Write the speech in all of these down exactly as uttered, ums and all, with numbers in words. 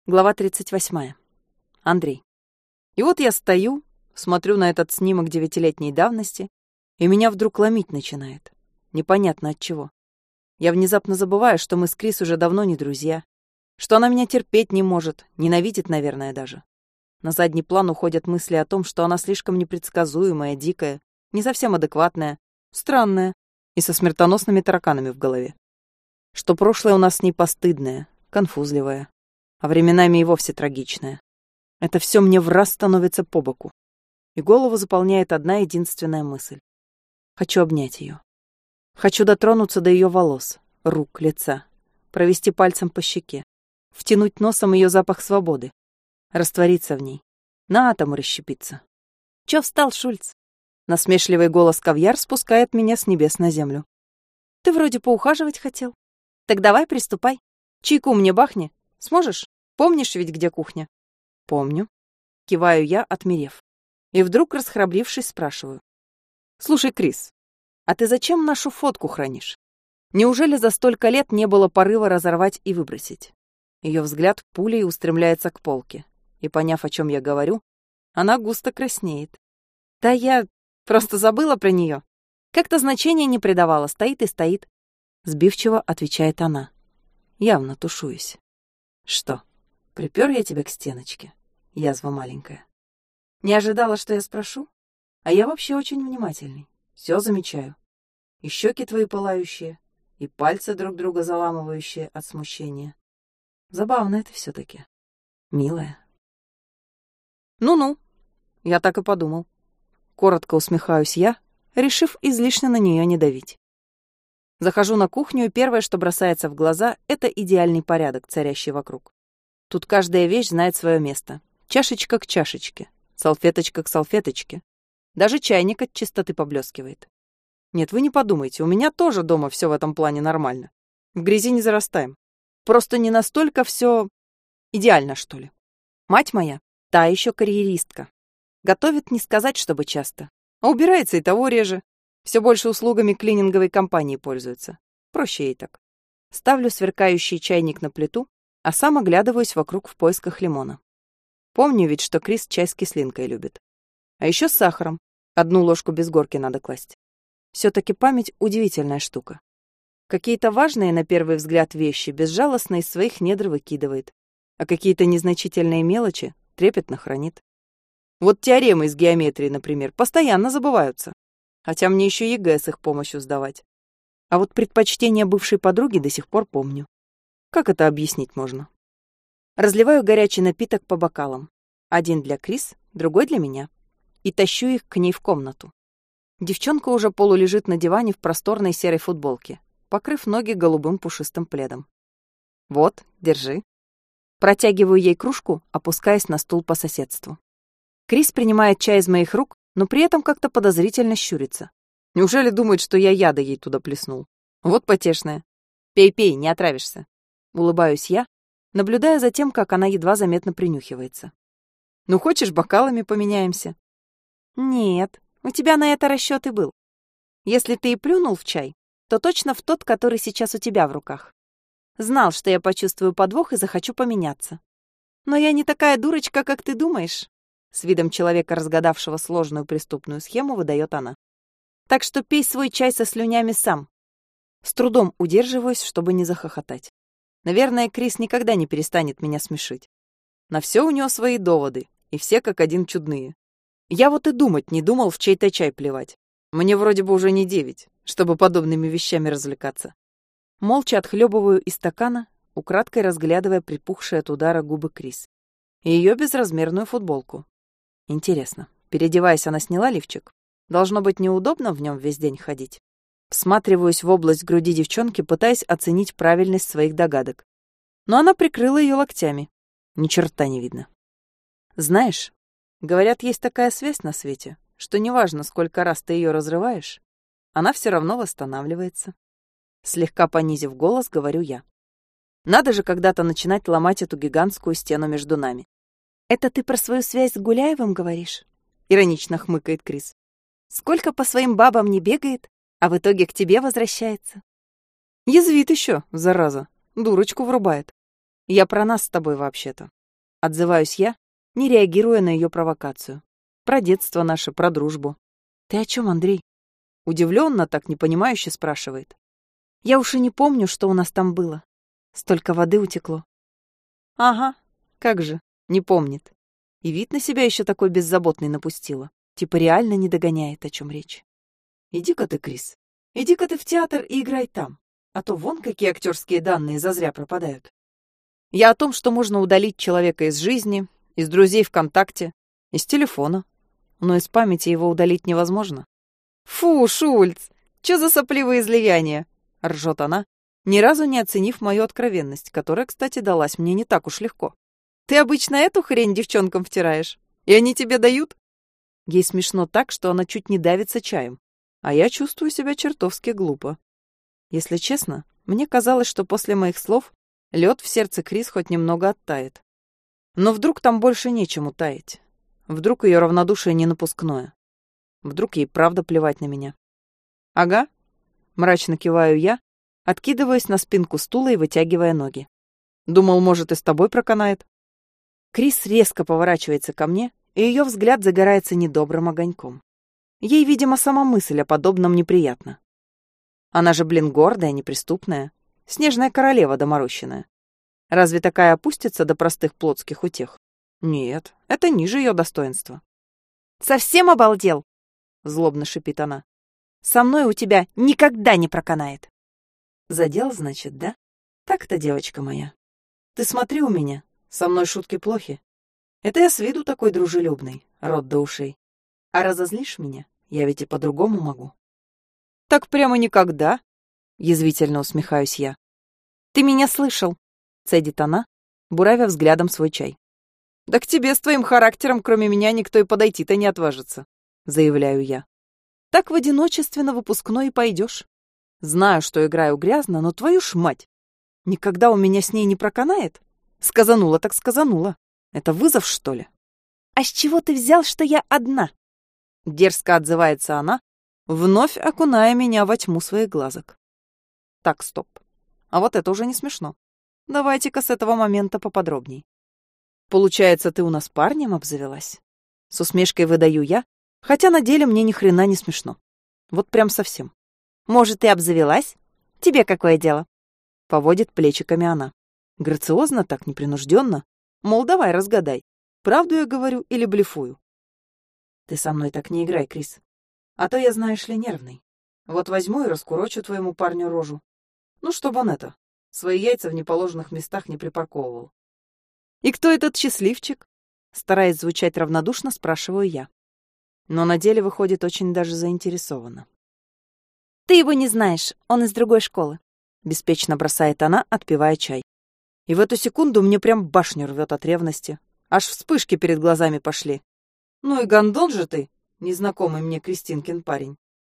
Глава тридцать восьмая. Андрей. И вот я стою, смотрю на этот снимок девятилетней давности, и меня вдруг ломить начинает. Непонятно от чего. Я внезапно забываю, что мы с Крис уже давно не друзья, что она меня терпеть не может, ненавидит, наверное, даже. На задний план уходят мысли о том, что она слишком непредсказуемая, дикая, не совсем адекватная, странная и со смертоносными тараканами в голове. Что прошлое у нас с ней постыдное, конфузливое, а временами и вовсе трагичное. Это все мне враз становится по боку. И голову заполняет одна единственная мысль. Хочу обнять ее. Хочу дотронуться до ее волос, рук, лица, провести пальцем по щеке, втянуть носом ее запах свободы, раствориться в ней, на атомы расщепиться. Чё встал, Шульц? Насмешливый голос Кавьяр спускает меня с небес на землю. Ты вроде поухаживать хотел. Так давай приступай. Чайку мне бахни. Сможешь? Помнишь ведь, где кухня? Помню. Киваю я, отмерев. И вдруг, расхрабрившись, спрашиваю. Слушай, Крис, а ты зачем нашу фотку хранишь? Неужели за столько лет не было порыва разорвать и выбросить? Ее взгляд пулей устремляется к полке. И, поняв, о чем я говорю, она густо краснеет. Да я просто забыла про нее. Как-то значения не придавала, стоит и стоит. Сбивчиво отвечает она. Явно тушуюсь. Что, припер я тебя к стеночке, язва маленькая? Не ожидала, что я спрошу? А я вообще очень внимательный. Все замечаю. И щеки твои пылающие, и пальцы друг друга заламывающие от смущения. Забавно это все-таки. Милая. Ну-ну, я так и подумал. Коротко усмехаюсь я, решив излишне на нее не давить. Захожу на кухню, и первое, что бросается в глаза, это идеальный порядок, царящий вокруг. Тут каждая вещь знает свое место. Чашечка к чашечке, салфеточка к салфеточке. Даже чайник от чистоты поблескивает. Нет, вы не подумайте, у меня тоже дома все в этом плане нормально. В грязи не зарастаем. Просто не настолько все идеально, что ли. Мать моя, та еще карьеристка. Готовит не сказать, чтобы часто. А убирается и того реже. Все больше услугами клининговой компании пользуется. Проще ей так. Ставлю сверкающий чайник на плиту, а сам оглядываюсь вокруг в поисках лимона. Помню ведь, что Крис чай с кислинкой любит. А еще с сахаром. Одну ложку без горки надо класть. Все-таки память удивительная штука. Какие-то важные, на первый взгляд, вещи безжалостно из своих недр выкидывает, а какие-то незначительные мелочи трепетно хранит. Вот теоремы из геометрии, например, постоянно забываются. Хотя мне еще ЕГЭ с их помощью сдавать. А вот предпочтения бывшей подруги до сих пор помню. Как это объяснить можно? Разливаю горячий напиток по бокалам. Один для Крис, другой для меня. И тащу их к ней в комнату. Девчонка уже полулежит на диване в просторной серой футболке, покрыв ноги голубым пушистым пледом. Вот, держи. Протягиваю ей кружку, опускаясь на стул по соседству. Крис принимает чай из моих рук, но при этом как-то подозрительно щурится. Неужели думает, что я яда ей туда плеснул? Вот потешная. Пей-пей, не отравишься. Улыбаюсь я, наблюдая за тем, как она едва заметно принюхивается. Ну, хочешь, бокалами поменяемся? Нет, у тебя на это расчет и был. Если ты и плюнул в чай, то точно в тот, который сейчас у тебя в руках. Знал, что я почувствую подвох и захочу поменяться. Но я не такая дурочка, как ты думаешь. С видом человека, разгадавшего сложную преступную схему, выдает она. Так что пей свой чай со слюнями сам. С трудом удерживаюсь, чтобы не захохотать. Наверное, Крис никогда не перестанет меня смешить. На все у него свои доводы, и все как один чудные. Я вот и думать не думал в чей-то чай плевать. Мне вроде бы уже не девять, чтобы подобными вещами развлекаться. Молча отхлебываю из стакана, украдкой разглядывая припухшие от удара губы Крис и ее безразмерную футболку. Интересно, переодеваясь, она сняла лифчик? Должно быть неудобно в нем весь день ходить. Всматриваюсь в область груди девчонки, пытаясь оценить правильность своих догадок. Но она прикрыла ее локтями. Ни черта не видно. Знаешь, говорят, есть такая связь на свете, что неважно, сколько раз ты ее разрываешь, она все равно восстанавливается. Слегка понизив голос, говорю я. Надо же когда-то начинать ломать эту гигантскую стену между нами. «Это ты про свою связь с Гуляевым говоришь?» — иронично хмыкает Крис. «Сколько по своим бабам не бегает, а в итоге к тебе возвращается?» Язвит еще, зараза, дурочку врубает. Я про нас с тобой вообще-то. Отзываюсь я, не реагируя на ее провокацию. Про детство наше, про дружбу. Ты о чем, Андрей? Удивленно, так непонимающе спрашивает. Я уж и не помню, что у нас там было. Столько воды утекло. Ага, как же, не помнит. И вид на себя еще такой беззаботный напустила. Типа реально не догоняет, о чем речь. Иди-ка ты, Крис, иди-ка ты в театр и играй там. А то вон какие актерские данные зазря пропадают. Я о том, что можно удалить человека из жизни, из друзей ВКонтакте, из телефона. Но из памяти его удалить невозможно. Фу, Шульц, что за сопливые излияния? Ржет она, ни разу не оценив мою откровенность, которая, кстати, далась мне не так уж легко. Ты обычно эту хрень девчонкам втираешь, и они тебе дают? Ей смешно так, что она чуть не давится чаем, а я чувствую себя чертовски глупо. Если честно, мне казалось, что после моих слов лед в сердце Крис хоть немного оттает. Но вдруг там больше нечему таять. Вдруг ее равнодушие не напускное. Вдруг ей правда плевать на меня. Ага, мрачно киваю я, откидываясь на спинку стула и вытягивая ноги. Думал, может, и с тобой проканает. Крис резко поворачивается ко мне, и ее взгляд загорается недобрым огоньком. Ей, видимо, сама мысль о подобном неприятна. Она же, блин, гордая, неприступная, снежная королева доморощенная. Разве такая опустится до простых плотских утех? Нет, это ниже ее достоинства. «Совсем обалдел?» — злобно шипит она. «Со мной у тебя никогда не проканает». «Задел, значит, да? Так-то, девочка моя. Ты смотри у меня, со мной шутки плохи. Это я с виду такой дружелюбный, рот до ушей. А разозлишь меня, я ведь и по-другому могу». «Так прямо никогда?» — язвительно усмехаюсь я. «Ты меня слышал?» — цедит она, буравя взглядом свой чай. «Да к тебе с твоим характером, кроме меня, никто и подойти-то не отважится», — заявляю я. «Так в одиночестве на выпускной и пойдешь. Знаю, что играю грязно, но твою ж мать! Никогда у меня с ней не проканает? Сказанула так сказанула. Это вызов, что ли?» «А с чего ты взял, что я одна?» Дерзко отзывается она, вновь окуная меня во тьму своих глазок. Так, стоп. А вот это уже не смешно. Давайте-ка с этого момента поподробней. Получается, ты у нас парнем обзавелась? С усмешкой выдаю я, хотя на деле мне ни хрена не смешно. Вот прям совсем. Может, и обзавелась? Тебе какое дело? Поводит плечиками она. Грациозно так, непринужденно. Мол, давай разгадай, правду я говорю или блефую. Ты со мной так не играй, Крис. А то я, знаешь ли, нервный. Вот возьму и раскурочу твоему парню рожу. Ну, чтобы он это, свои яйца в неположенных местах не припарковывал. «И кто этот счастливчик?» Стараясь звучать равнодушно, спрашиваю я. Но на деле выходит очень даже заинтересованно. «Ты его не знаешь, он из другой школы», — беспечно бросает она, отпивая чай. И в эту секунду мне прям башню рвет от ревности. Аж вспышки перед глазами пошли. «Ну и гондон же ты, незнакомый мне Кристинкин парень».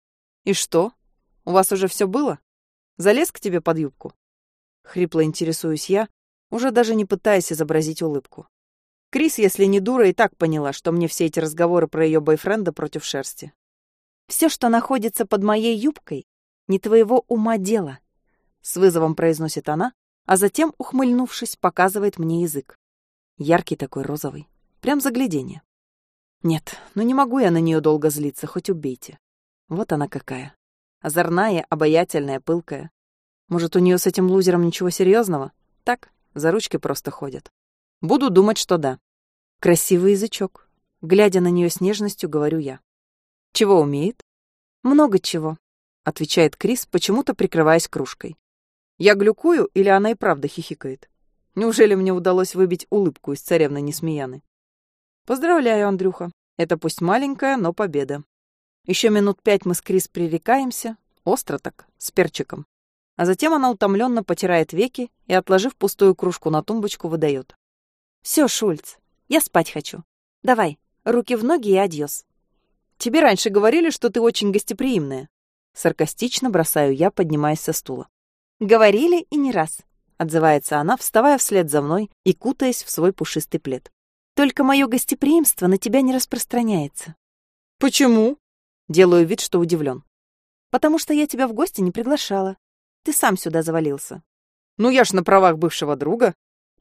«И что? У вас уже все было? Залез к тебе под юбку?» Хрипло интересуюсь я, уже даже не пытаясь изобразить улыбку. Крис, если не дура, и так поняла, что мне все эти разговоры про ее бойфренда против шерсти. «Все, что находится под моей юбкой, не твоего ума дело», — с вызовом произносит она, а затем, ухмыльнувшись, показывает мне язык. Яркий такой, розовый. Прям загляденье. Нет, ну не могу я на нее долго злиться, хоть убейте. Вот она какая. Озорная, обаятельная, пылкая. Может, у нее с этим лузером ничего серьезного? Так, за ручки просто ходят. Буду думать, что да. Красивый язычок. Глядя на нее с нежностью, говорю я. Чего умеет? Много чего, отвечает Крис, почему-то прикрываясь кружкой. Я глюкую или она и правда хихикает? Неужели мне удалось выбить улыбку из царевны Несмеяны? Поздравляю, Андрюха. Это пусть маленькая, но победа. Еще минут пять мы с Крис пререкаемся, остро так, с перчиком. А затем она утомленно потирает веки и, отложив пустую кружку на тумбочку, выдает. «Все, Шульц, я спать хочу. Давай, руки в ноги и адьос». «Тебе раньше говорили, что ты очень гостеприимная». Саркастично бросаю я, поднимаясь со стула. «Говорили и не раз», — отзывается она, вставая вслед за мной и кутаясь в свой пушистый плед. «Только мое гостеприимство на тебя не распространяется». «Почему?» Делаю вид, что удивлен. «Потому что я тебя в гости не приглашала. Ты сам сюда завалился». «Ну я ж на правах бывшего друга».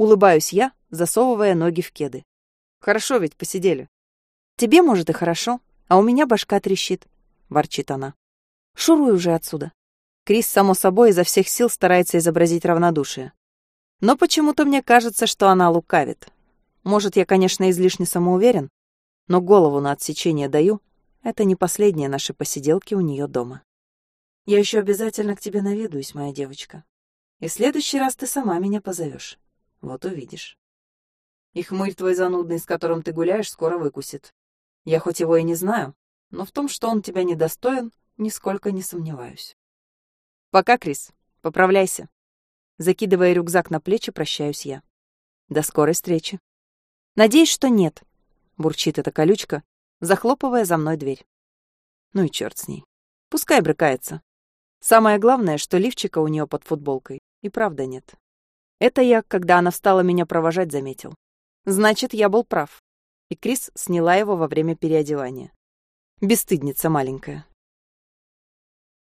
Улыбаюсь я, засовывая ноги в кеды. Хорошо ведь посидели. Тебе, может, и хорошо, а у меня башка трещит, ворчит она. Шуруй уже отсюда. Крис, само собой, изо всех сил старается изобразить равнодушие. Но почему-то мне кажется, что она лукавит. Может, я, конечно, излишне самоуверен, но голову на отсечение даю. Это не последние наши посиделки у нее дома. Я еще обязательно к тебе наведаюсь, моя девочка. И в следующий раз ты сама меня позовешь. Вот увидишь. И хмырь твой занудный, с которым ты гуляешь, скоро выкусит. Я хоть его и не знаю, но в том, что он тебя недостоин, нисколько не сомневаюсь. Пока, Крис. Поправляйся. Закидывая рюкзак на плечи, прощаюсь я. До скорой встречи. Надеюсь, что нет, бурчит эта колючка, захлопывая за мной дверь. Ну и черт с ней. Пускай брыкается. Самое главное, что лифчика у нее под футболкой и правда нет. Это я, когда она встала меня провожать, заметил. Значит, я был прав. И Крис сняла его во время переодевания. Бесстыдница маленькая.